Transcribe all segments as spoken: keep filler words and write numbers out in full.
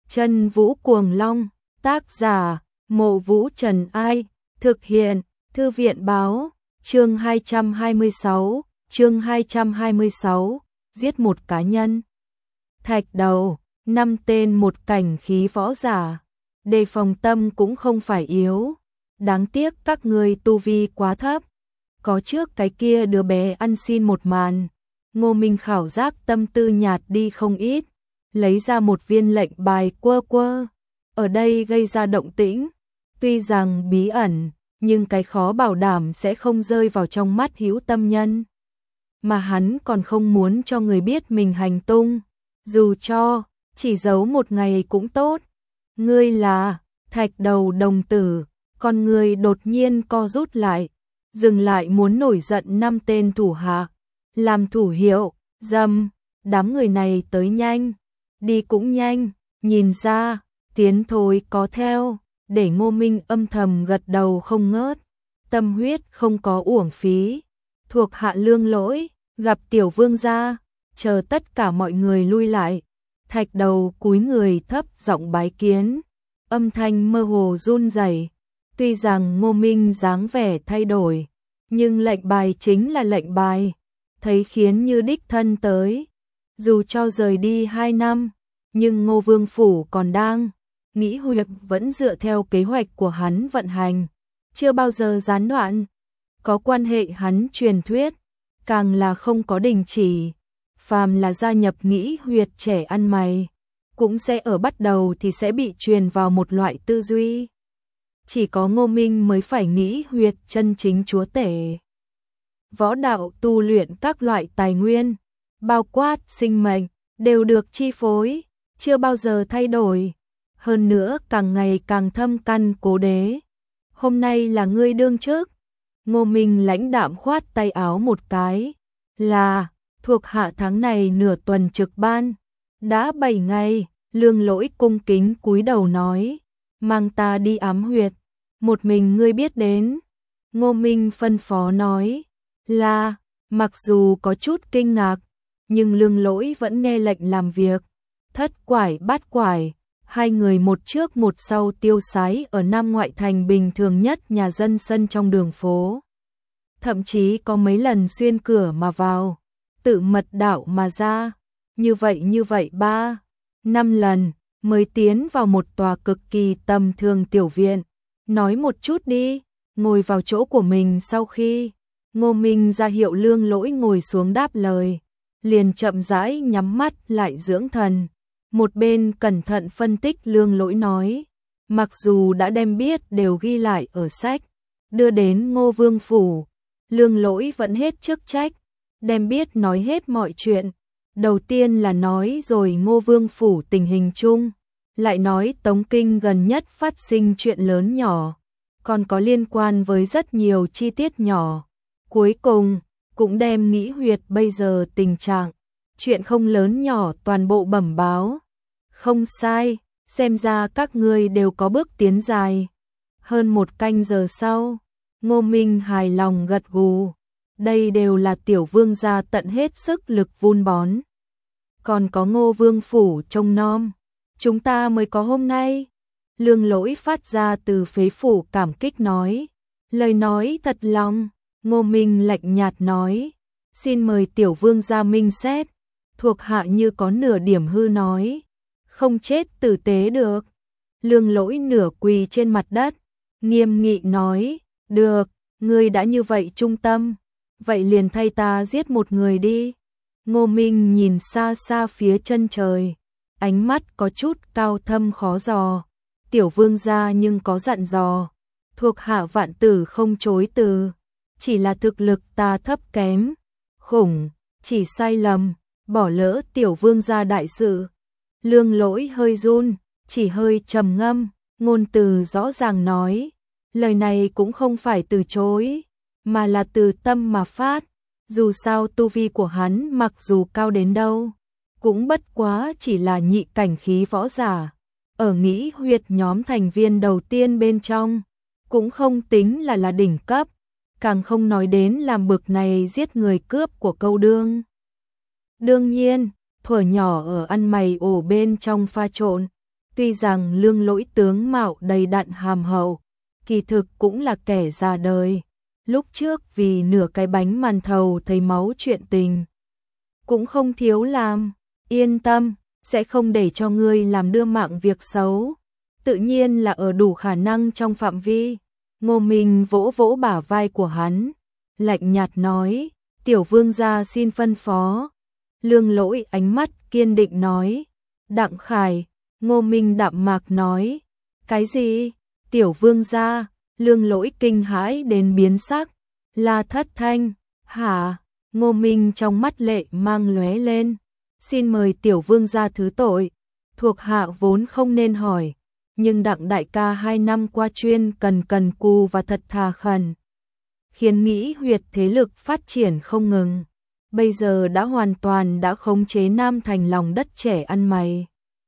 Chân Vũ Cuồng Long, tác giả, Mộ Vũ Trần Ai, thực hiện, Thư viện Báo, chương hai trăm hai mươi sáu, chương hai trăm hai mươi sáu, giết một cá nhân. Thạch Đầu, năm tên một cảnh khí võ giả, đề phòng tâm cũng không phải yếu, đáng tiếc các ngươi tu vi quá thấp. Có trước cái kia đứa bé ăn xin một màn, Ngô Minh khảo giác tâm tư nhạt đi không ít, lấy ra một viên lệnh bài quơ quơ, ở đây gây ra động tĩnh, tuy rằng bí ẩn, nhưng cái khó bảo đảm sẽ không rơi vào trong mắt hữu tâm nhân. Mà hắn còn không muốn cho người biết mình hành tung, dù cho chỉ giấu một ngày cũng tốt. Ngươi là Thạch Đầu đồng tử, con người đột nhiên co rút lại, dừng lại muốn nổi giận năm tên thủ hạ, làm thủ hiệu, dầm, đám người này tới nhanh, đi cũng nhanh, nhìn ra, tiến thôi có theo, để Ngô Minh âm thầm gật đầu không ngớt, tâm huyết không có uổng phí, thuộc hạ lương lỗi, gặp tiểu vương gia, chờ tất cả mọi người lui lại, Thạch Đầu cúi người thấp giọng bái kiến, âm thanh mơ hồ run rẩy. Tuy rằng Ngô Minh dáng vẻ thay đổi, nhưng lệnh bài chính là lệnh bài, thấy khiến như đích thân tới. Dù cho rời đi hai năm, nhưng Ngô Vương Phủ còn đang, nghĩ huyệt vẫn dựa theo kế hoạch của hắn vận hành, chưa bao giờ gián đoạn. Có quan hệ hắn truyền thuyết, càng là không có đình chỉ, phàm là gia nhập nghĩ huyệt trẻ ăn mày, cũng sẽ ở bắt đầu thì sẽ bị truyền vào một loại tư duy. Chỉ có Ngô Minh mới phải nghĩ huyệt chân chính chúa tể. Võ đạo tu luyện các loại tài nguyên, bao quát sinh mệnh, đều được chi phối, chưa bao giờ thay đổi. Hơn nữa càng ngày càng thâm căn cố đế. Hôm nay là ngươi đương chức. Ngô Minh lãnh đạm khoát tay áo một cái. Là, thuộc hạ tháng này nửa tuần trực ban. Đã bảy ngày, lương lỗi cung kính cúi đầu nói. Mang ta đi ám huyệt. Một mình ngươi biết đến. Ngô Minh phân phó nói. Là, mặc dù có chút kinh ngạc, nhưng lương lỗi vẫn nghe lệnh làm việc. Thất quải bát quải, hai người một trước một sau tiêu sái ở Nam ngoại thành bình thường nhất nhà dân sân trong đường phố. Thậm chí có mấy lần xuyên cửa mà vào, tự mật đạo mà ra, như vậy như vậy ba, năm lần, mới tiến vào một tòa cực kỳ tầm thường tiểu viện. Nói một chút đi, ngồi vào chỗ của mình sau khi Ngô Minh ra hiệu lương lỗi ngồi xuống đáp lời, liền chậm rãi nhắm mắt lại dưỡng thần. Một bên cẩn thận phân tích lương lỗi nói, mặc dù đã đem biết đều ghi lại ở sách, đưa đến Ngô Vương Phủ, lương lỗi vẫn hết chức trách, đem biết nói hết mọi chuyện. Đầu tiên là nói rồi Ngô Vương Phủ tình hình chung, lại nói Tống Kinh gần nhất phát sinh chuyện lớn nhỏ, còn có liên quan với rất nhiều chi tiết nhỏ. Cuối cùng, cũng đem nghĩ huyệt bây giờ tình trạng, chuyện không lớn nhỏ toàn bộ bẩm báo. Không sai, xem ra các ngươi đều có bước tiến dài. Hơn một canh giờ sau, Ngô Minh hài lòng gật gù. Đây đều là tiểu vương gia tận hết sức lực vun bón. Còn có Ngô Vương Phủ trông nom, chúng ta mới có hôm nay. Lương lỗi phát ra từ phế phủ cảm kích nói. Lời nói thật lòng. Ngô Minh lạnh nhạt nói, xin mời tiểu vương gia minh xét. Thuộc hạ như có nửa điểm hư nói, không chết tử tế được. Lương lỗi nửa quỳ trên mặt đất, nghiêm nghị nói, được, ngươi đã như vậy trung tâm, vậy liền thay ta giết một người đi. Ngô Minh nhìn xa xa phía chân trời, ánh mắt có chút cao thâm khó dò. Tiểu vương gia nhưng có dặn dò, thuộc hạ vạn tử không chối từ. Chỉ là thực lực ta thấp kém, khủng, chỉ sai lầm, bỏ lỡ tiểu vương gia đại sự. Lương lỗi hơi run, chỉ hơi trầm ngâm, ngôn từ rõ ràng nói. Lời này cũng không phải từ chối, mà là từ tâm mà phát. Dù sao tu vi của hắn mặc dù cao đến đâu, cũng bất quá chỉ là nhị cảnh khí võ giả. Ở nghĩ huyệt nhóm thành viên đầu tiên bên trong, cũng không tính là là đỉnh cấp. Càng không nói đến làm bực này giết người cướp của câu đương. Đương nhiên, thuở nhỏ ở ăn mày ổ bên trong pha trộn, Tuy rằng Lương Lỗi tướng mạo đầy đặn hàm hậu, kỳ thực cũng là kẻ già đời. Lúc trước vì nửa cái bánh màn thầu thấy máu chuyện tình, cũng không thiếu làm. Yên tâm, sẽ không để cho ngươi làm đưa mạng việc xấu. Tự nhiên là ở đủ khả năng trong phạm vi. Ngô Minh vỗ vỗ bả vai của hắn, lạnh nhạt nói, tiểu vương gia xin phân phó. Lương Lỗi ánh mắt kiên định nói, Đặng Khải. Ngô Minh đạm mạc nói, cái gì? Tiểu vương gia. Lương Lỗi kinh hãi đến biến sắc, La Thất Thanh, hả? Ngô Minh trong mắt lệ mang lóe lên, xin mời tiểu vương gia thứ tội, thuộc hạ vốn không nên hỏi, nhưng Đặng đại ca hai năm qua chuyên cần cần cù và thật thà khẩn, khiến nghĩ huyệt thế lực phát triển không ngừng, bây giờ đã hoàn toàn đã khống chế Nam Thành lòng đất trẻ ăn mày.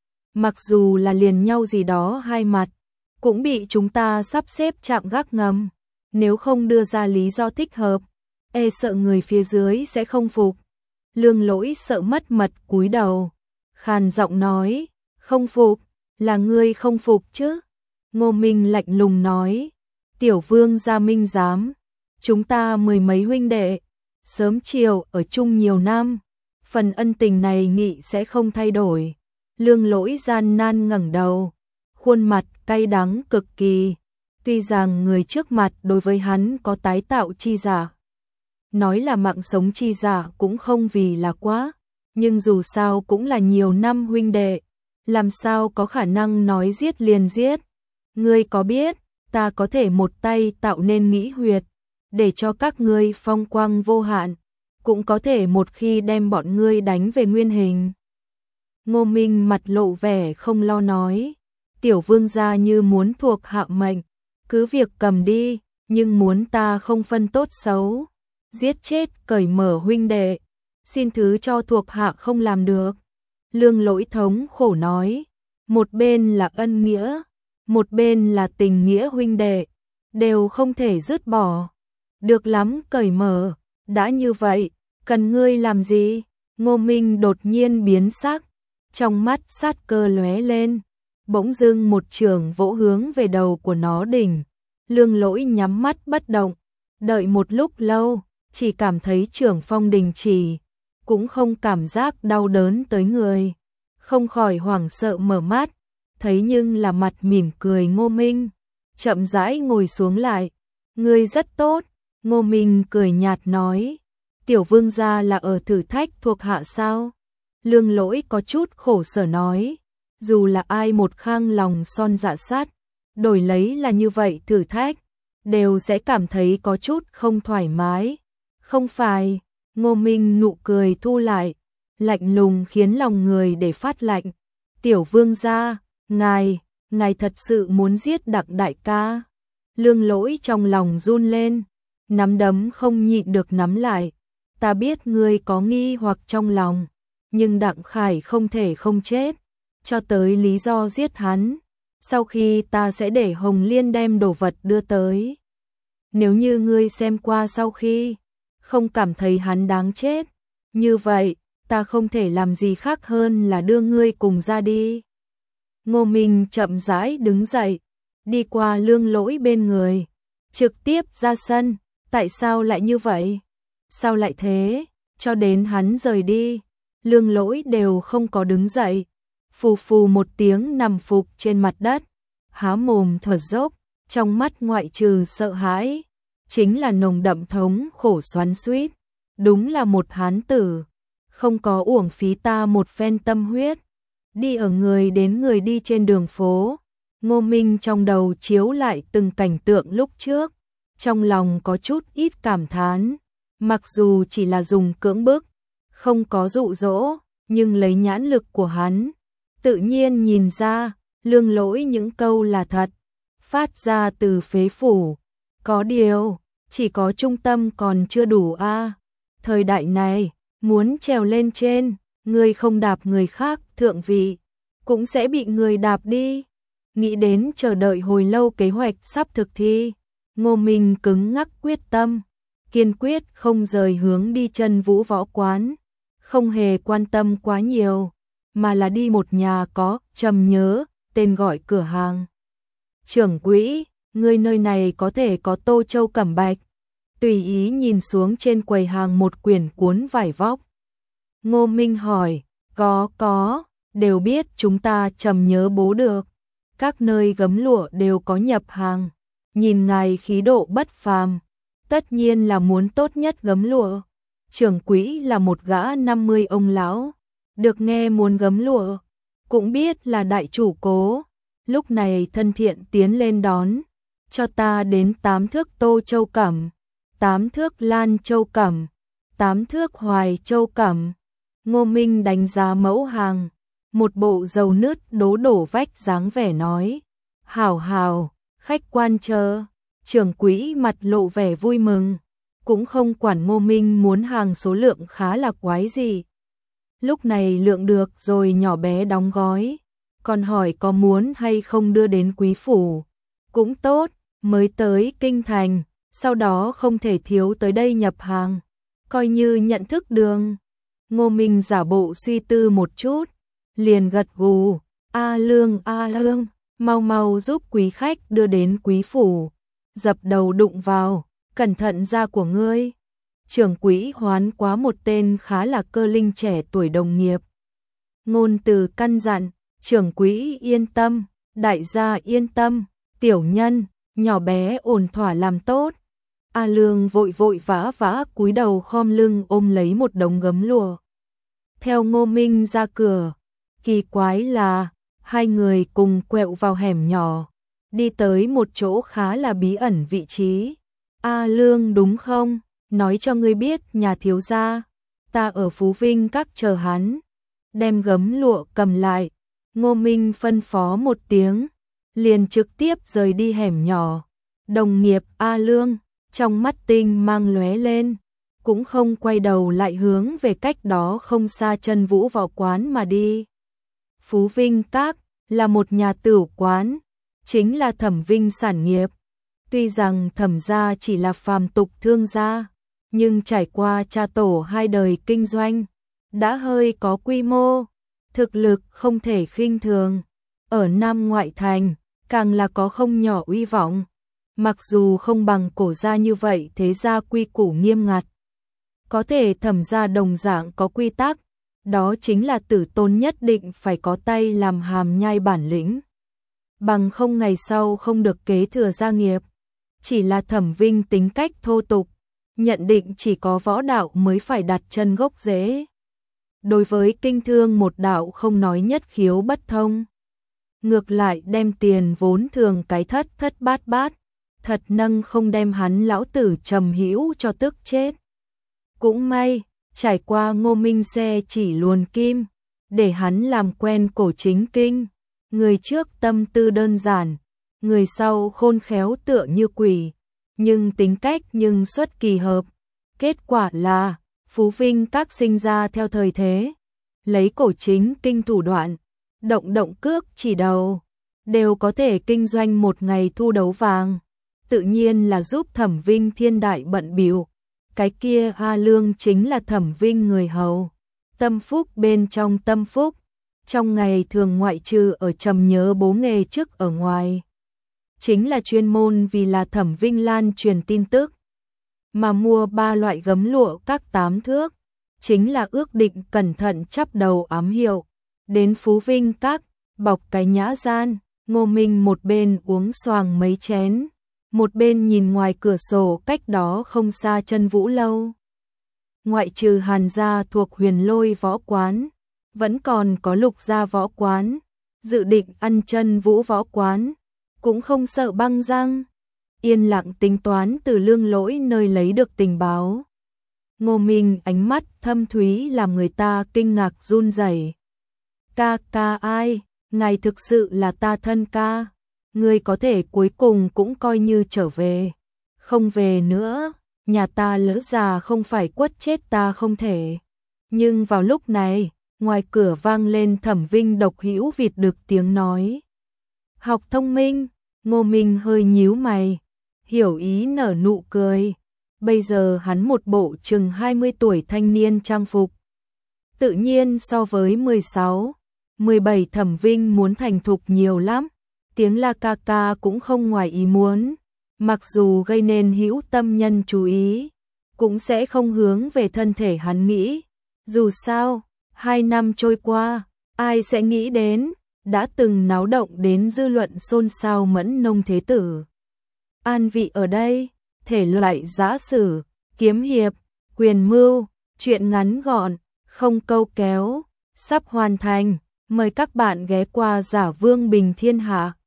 Mặc dù là liền nhau gì đó hai mặt, cũng bị chúng ta sắp xếp chạm gác ngầm, nếu không đưa ra lý do thích hợp, e sợ người phía dưới sẽ không phục. Lương Lỗi sợ mất mật cúi đầu, khàn giọng nói, không phục, là ngươi không phục chứ? Ngô Minh lạnh lùng nói, tiểu vương gia minh giám, chúng ta mười mấy huynh đệ, sớm chiều ở chung nhiều năm, phần ân tình này nghị sẽ không thay đổi. Lương Lỗi gian nan ngẩng đầu, khuôn mặt cay đắng cực kỳ, tuy rằng người trước mặt đối với hắn có tái tạo chi giả, nói là mạng sống chi giả cũng không vì là quá, nhưng dù sao cũng là nhiều năm huynh đệ, làm sao có khả năng nói giết liền giết. Ngươi có biết, ta có thể một tay tạo nên nghĩ huyệt, để cho các ngươi phong quang vô hạn, cũng có thể một khi đem bọn ngươi đánh về nguyên hình. Ngô Minh mặt lộ vẻ không lo nói, tiểu vương gia như muốn thuộc hạ mệnh, cứ việc cầm đi, nhưng muốn ta không phân tốt xấu, giết chết cởi mở huynh đệ, xin thứ cho thuộc hạ không làm được. Lương Lỗi thống khổ nói, một bên là ân nghĩa, một bên là tình nghĩa huynh đệ, đều không thể dứt bỏ. Được lắm cởi mở, đã như vậy, cần ngươi làm gì? Ngô Minh đột nhiên biến sắc, trong mắt sát cơ lóe lên, bỗng dưng một chưởng vỗ hướng về đầu của nó đỉnh. Lương Lỗi nhắm mắt bất động, đợi một lúc lâu, chỉ cảm thấy chưởng phong đình chỉ, cũng không cảm giác đau đớn tới người, không khỏi hoảng sợ mở mắt, thấy nhưng là mặt mỉm cười Ngô Minh, chậm rãi ngồi xuống lại. Ngươi rất tốt. Ngô Minh cười nhạt nói, tiểu vương gia là ở thử thách thuộc hạ sao? Lương Lỗi có chút khổ sở nói, dù là ai một khang lòng son dạ sắt, đổi lấy là như vậy thử thách, đều sẽ cảm thấy có chút không thoải mái. Không phải. Ngô Minh nụ cười thu lại, lạnh lùng khiến lòng người để phát lạnh. Tiểu vương gia, ngài, ngài thật sự muốn giết Đặng đại ca? Lương Lỗi trong lòng run lên, nắm đấm không nhịn được nắm lại. Ta biết ngươi có nghi hoặc trong lòng, nhưng Đặng Khải không thể không chết, cho tới lý do giết hắn, sau khi ta sẽ để Hồng Liên đem đồ vật đưa tới. Nếu như ngươi xem qua sau khi không cảm thấy hắn đáng chết, như vậy, ta không thể làm gì khác hơn là đưa ngươi cùng ra đi. Ngô Minh chậm rãi đứng dậy, đi qua Lương Lỗi bên người, trực tiếp ra sân. Tại sao lại như vậy? Sao lại thế? Cho đến hắn rời đi, Lương Lỗi đều không có đứng dậy, phù phù một tiếng nằm phục trên mặt đất, há mồm thở dốc, trong mắt ngoại trừ sợ hãi, chính là nồng đậm thống khổ xoắn xuýt. Đúng là một hán tử, không có uổng phí ta một phen tâm huyết. Đi ở người đến người đi trên đường phố, Ngô Minh trong đầu chiếu lại từng cảnh tượng lúc trước, trong lòng có chút ít cảm thán, mặc dù chỉ là dùng cưỡng bức, không có dụ dỗ, nhưng lấy nhãn lực của hắn, tự nhiên nhìn ra, Lương Lỗi những câu là thật, phát ra từ phế phủ. Có điều, chỉ có trung tâm còn chưa đủ a. À. Thời đại này, muốn trèo lên trên, người không đạp người khác thượng vị, cũng sẽ bị người đạp đi. Nghĩ đến chờ đợi hồi lâu kế hoạch sắp thực thi, Ngô Minh cứng ngắc quyết tâm, kiên quyết không rời hướng đi Chân Vũ võ quán, không hề quan tâm quá nhiều, mà là đi một nhà có trầm nhớ, tên gọi cửa hàng. Trưởng quỹ, người nơi này có thể có tô châu cẩm bạch. Tùy ý nhìn xuống trên quầy hàng một quyển cuốn vải vóc. Ngô Minh hỏi, có có, đều biết chúng ta trầm nhớ bố được. Các nơi gấm lụa đều có nhập hàng. Nhìn ngài khí độ bất phàm, tất nhiên là muốn tốt nhất gấm lụa. Trưởng quỹ là một gã năm mươi ông lão, được nghe muốn gấm lụa, cũng biết là đại chủ cố. Lúc này thân thiện tiến lên đón, cho ta đến tám thước tô châu cẩm, tám thước lan châu cẩm, tám thước hoài châu cẩm. Ngô Minh đánh giá mẫu hàng, một bộ dầu nứt đố đổ vách dáng vẻ nói, hảo hảo, khách quan chờ. Trưởng quỹ mặt lộ vẻ vui mừng, cũng không quản Ngô Minh muốn hàng số lượng khá là quái gì. Lúc này lượng được rồi nhỏ bé đóng gói, còn hỏi có muốn hay không đưa đến quý phủ. Cũng tốt, mới tới kinh thành, sau đó không thể thiếu tới đây nhập hàng, coi như nhận thức đường. Ngô Minh giả bộ suy tư một chút, liền gật gù, A Lương A Lương, mau mau giúp quý khách đưa đến quý phủ. Dập đầu đụng vào, cẩn thận da của ngươi. Trưởng quỹ hoán quá một tên khá là cơ linh trẻ tuổi đồng nghiệp. Ngôn từ căn dặn, trưởng quỹ yên tâm, đại gia yên tâm, tiểu nhân, nhỏ bé ổn thỏa làm tốt. A Lương vội vội vã vã cúi đầu khom lưng ôm lấy một đống gấm lụa. Theo Ngô Minh ra cửa, kỳ quái là, hai người cùng quẹo vào hẻm nhỏ, đi tới một chỗ khá là bí ẩn vị trí. A Lương đúng không? Nói cho ngươi biết nhà thiếu gia, ta ở Phú Vinh các chờ hắn. Đem gấm lụa cầm lại, Ngô Minh phân phó một tiếng, liền trực tiếp rời đi hẻm nhỏ. Đồng nghiệp A Lương, trong mắt tinh mang lóe lên, cũng không quay đầu lại hướng về cách đó không xa Chân Vũ Võ quán mà đi. Phú Vinh các là một nhà tửu quán, chính là Thẩm Vinh sản nghiệp. Tuy rằng Thẩm gia chỉ là phàm tục thương gia, nhưng trải qua cha tổ hai đời kinh doanh, đã hơi có quy mô, thực lực không thể khinh thường. Ở Nam ngoại thành, càng là có không nhỏ uy vọng. Mặc dù không bằng cổ gia như vậy thế gia quy củ nghiêm ngặt, có thể Thẩm gia đồng dạng có quy tắc, đó chính là tử tôn nhất định phải có tay làm hàm nhai bản lĩnh, bằng không ngày sau không được kế thừa gia nghiệp. Chỉ là Thẩm Vinh tính cách thô tục, nhận định chỉ có võ đạo mới phải đặt chân gốc rễ. Đối với kinh thương một đạo không nói nhất khiếu bất thông, ngược lại đem tiền vốn thường cái thất thất bát bát, thật nâng không đem hắn lão tử Trầm Hữu cho tức chết. Cũng may, trải qua Ngô Minh xe chỉ luồn kim, để hắn làm quen cổ chính kinh. Người trước tâm tư đơn giản, người sau khôn khéo tựa như quỷ, nhưng tính cách nhưng xuất kỳ hợp. Kết quả là, Phú Vinh các sinh ra theo thời thế, lấy cổ chính kinh thủ đoạn, động động cước chỉ đầu, đều có thể kinh doanh một ngày thu đấu vàng. Tự nhiên là giúp Thẩm Vinh thiên đại bận bịu. Cái kia A Lương chính là Thẩm Vinh người hầu, tâm phúc bên trong tâm phúc, trong ngày thường ngoại trừ ở trầm nhớ bố nghề trước ở ngoài, chính là chuyên môn vì là Thẩm Vinh lan truyền tin tức, mà mua ba loại gấm lụa các tám thước, chính là ước định cẩn thận chắp đầu ám hiệu. Đến Phú Vinh các, bọc cái nhã gian, Ngô Minh một bên uống xoàng mấy chén, một bên nhìn ngoài cửa sổ cách đó không xa Chân Vũ lâu. Ngoại trừ Hàn gia thuộc Huyền Lôi võ quán, vẫn còn có Lục gia võ quán, dự định ăn Chân Vũ võ quán, cũng không sợ băng răng. Yên lặng tính toán từ Lương Lỗi nơi lấy được tình báo. Ngô Minh ánh mắt thâm thúy làm người ta kinh ngạc run rẩy. Ca ca ai, ngài thực sự là ta thân ca. Ngươi có thể cuối cùng cũng coi như trở về. Không về nữa, nhà ta lỡ già không phải quất chết ta không thể. Nhưng vào lúc này, ngoài cửa vang lên Thẩm Vinh độc hữu vịt được tiếng nói. Học thông minh, Ngô Minh hơi nhíu mày, hiểu ý nở nụ cười. Bây giờ hắn một bộ chừng hai mươi tuổi thanh niên trang phục, tự nhiên so với mười sáu, mười bảy Thẩm Vinh muốn thành thục nhiều lắm, tiếng la ca ca cũng không ngoài ý muốn, mặc dù gây nên hữu tâm nhân chú ý, cũng sẽ không hướng về thân thể hắn nghĩ. Dù sao, hai năm trôi qua, ai sẽ nghĩ đến, đã từng náo động đến dư luận xôn xao Mẫn Nông Thế Tử. An vị ở đây, thể loại giã sử, kiếm hiệp, quyền mưu, truyện ngắn gọn, không câu kéo, sắp hoàn thành, mời các bạn ghé qua Giả Vương Bình Thiên Hạ.